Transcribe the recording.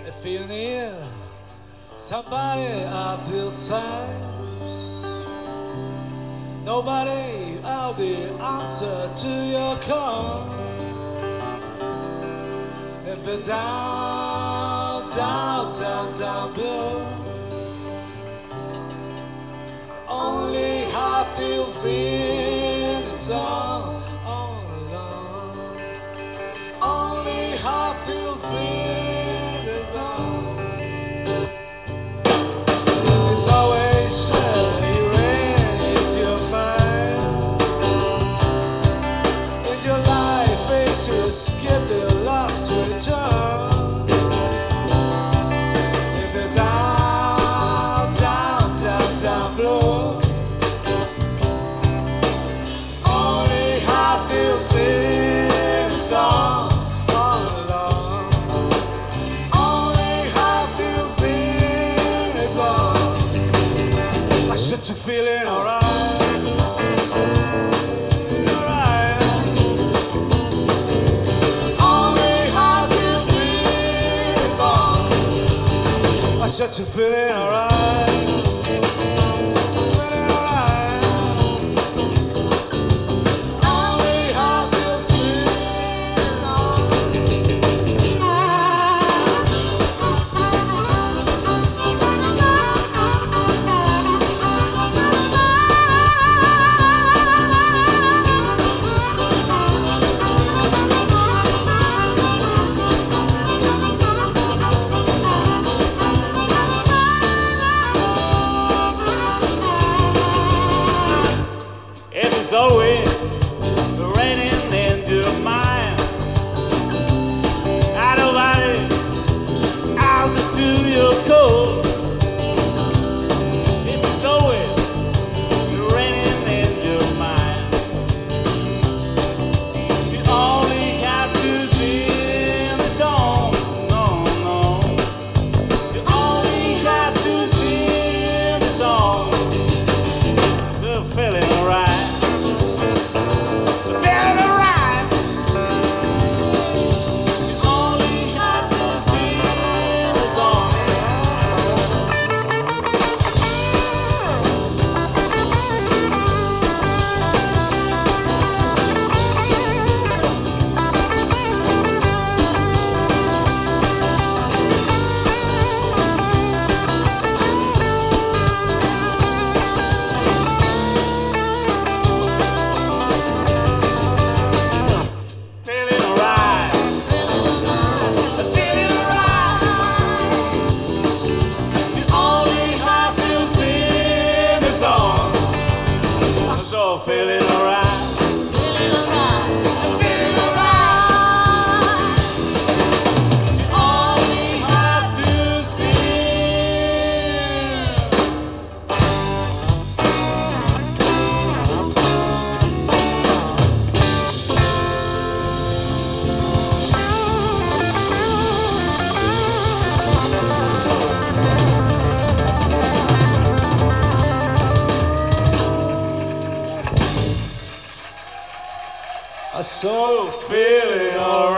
If you need somebody, I feel sad. Nobody out there answer to your call. If you're down, down, down, down below, only have to sing the song all alone. Only have to sing the song. It's always rain in your mind. When your life faces skip the love to return. If you're down, down, down, down below, only have to sing the song all alone. Only have to sing the song. I should you feeling alright? Alright. Only have to sing the song. I should you feeling alright? Feeling alright. Only have to sing the song. It is always raining in your mind. I nobody else to do your code. It is always raining in your mind. You only have to sing the song. No, no. You only have to sing the song. You're feeling alright. Feeling alright. You only have to sing the song. Feeling alright. Feeling alright. You only have to sing the song. I'm so feeling alright. Feeling alright. Feeling alright. You only have to I'm so feeling alright.